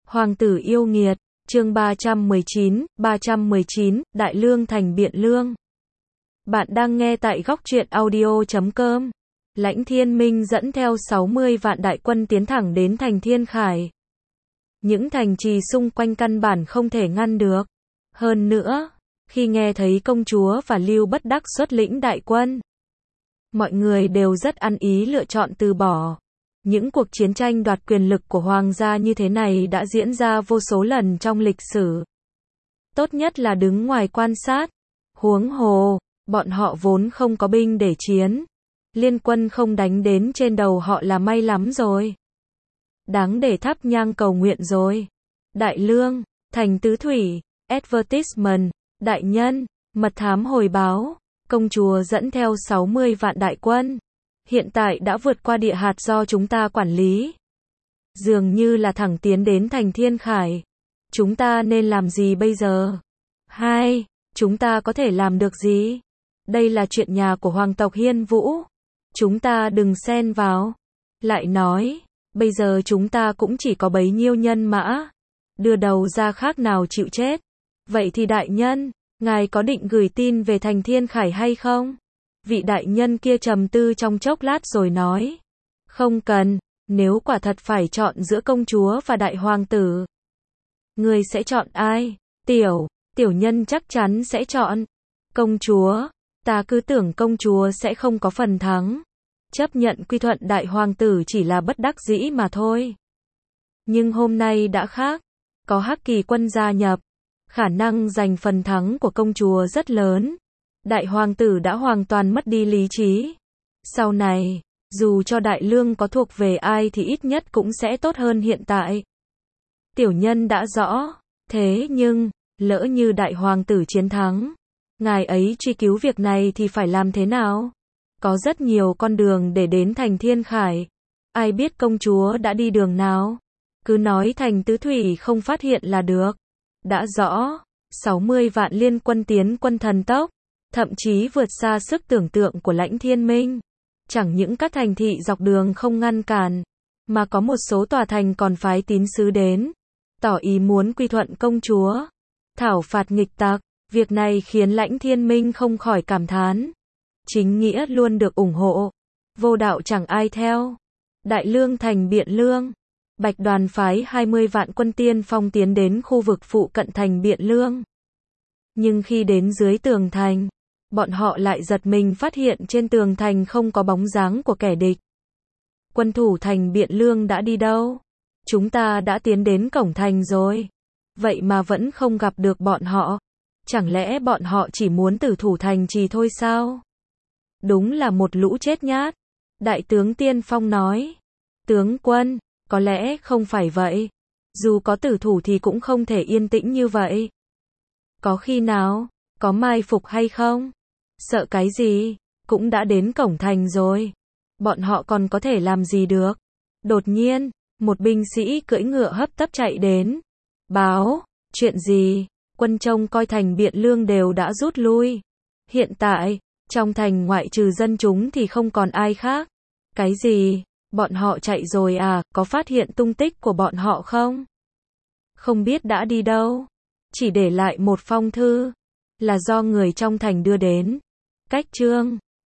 Hoàng tử yêu nghiệt, chương 319, Đại Lương thành Biện Lương. Bạn đang nghe tại góc truyện audio.com. Lãnh Thiên Minh dẫn theo 60 vạn đại quân tiến thẳng đến thành Thiên Khải. Những thành trì xung quanh căn bản không thể ngăn được. Hơn nữa, khi nghe thấy công chúa và Lưu Bất Đắc xuất lĩnh đại quân, mọi người đều rất ăn ý lựa chọn từ bỏ. Những cuộc chiến tranh đoạt quyền lực của hoàng gia như thế này đã diễn ra vô số lần trong lịch sử. Tốt nhất là đứng ngoài quan sát. Huống hồ, bọn họ vốn không có binh để chiến. Liên quân không đánh đến trên đầu họ là may lắm rồi. Đáng để thắp nhang cầu nguyện rồi. Đại Lương, thành Tứ Thủy, advertisement, đại nhân, mật thám hồi báo, công chúa dẫn theo 60 vạn đại quân. Hiện tại đã vượt qua địa hạt do chúng ta quản lý. Dường như là thẳng tiến đến thành Thiên Khải. Chúng ta nên làm gì bây giờ? Chúng ta có thể làm được gì? Đây là chuyện nhà của hoàng tộc Hiên Vũ. Chúng ta đừng xen vào. Lại nói, bây giờ chúng ta cũng chỉ có bấy nhiêu nhân mã. Đưa đầu ra khác nào chịu chết. Vậy thì đại nhân, ngài có định gửi tin về thành Thiên Khải hay không? Vị đại nhân kia trầm tư trong chốc lát rồi nói. Không cần, nếu quả thật phải chọn giữa công chúa và đại hoàng tử. Người sẽ chọn ai? Tiểu nhân chắc chắn sẽ chọn công chúa. Ta cứ tưởng công chúa sẽ không có phần thắng. Chấp nhận quy thuận đại hoàng tử chỉ là bất đắc dĩ mà thôi. Nhưng hôm nay đã khác. Có Hắc Kỳ quân gia nhập. Khả năng giành phần thắng của công chúa rất lớn. Đại hoàng tử đã hoàn toàn mất đi lý trí. Sau này, dù cho Đại Lương có thuộc về ai thì ít nhất cũng sẽ tốt hơn hiện tại. Tiểu nhân đã rõ. Thế nhưng, lỡ như đại hoàng tử chiến thắng, ngài ấy truy cứu việc này thì phải làm thế nào? Có rất nhiều con đường để đến thành Thiên Khải. Ai biết công chúa đã đi đường nào? Cứ nói thành Tứ Thủy không phát hiện là được. Đã rõ, 60 vạn liên quân tiến quân thần tốc, thậm chí vượt xa sức tưởng tượng của Lãnh Thiên Minh. Chẳng những các thành thị dọc đường không ngăn cản, mà có một số tòa thành còn phái tín sứ đến, tỏ ý muốn quy thuận công chúa, thảo phạt nghịch tặc. Việc này khiến Lãnh Thiên Minh không khỏi cảm thán. Chính nghĩa luôn được ủng hộ, vô đạo chẳng ai theo. Đại Lương thành Biện Lương. Bạch Đoàn phái 20 vạn quân tiên phong tiến đến khu vực phụ cận thành Biện Lương. Nhưng khi đến dưới tường thành, bọn họ lại giật mình phát hiện trên tường thành không có bóng dáng của kẻ địch. Quân thủ thành Biện Lương đã đi đâu? Chúng ta đã tiến đến cổng thành rồi. Vậy mà vẫn không gặp được bọn họ. Chẳng lẽ bọn họ chỉ muốn tử thủ thành trì thôi sao? Đúng là một lũ chết nhát. Đại tướng tiên phong nói. Tướng quân, có lẽ không phải vậy. Dù có tử thủ thì cũng không thể yên tĩnh như vậy. Có khi nào, có mai phục hay không? Sợ cái gì? Cũng đã đến cổng thành rồi. Bọn họ còn có thể làm gì được? Đột nhiên, một binh sĩ cưỡi ngựa hấp tấp chạy đến. Báo, chuyện gì? Quân trông coi thành Biện Lương đều đã rút lui. Hiện tại, trong thành ngoại trừ dân chúng thì không còn ai khác. Cái gì? Bọn họ chạy rồi à? Có phát hiện tung tích của bọn họ không? Không biết đã đi đâu. Chỉ để lại một phong thư. Là do người trong thành đưa đến. Cách chương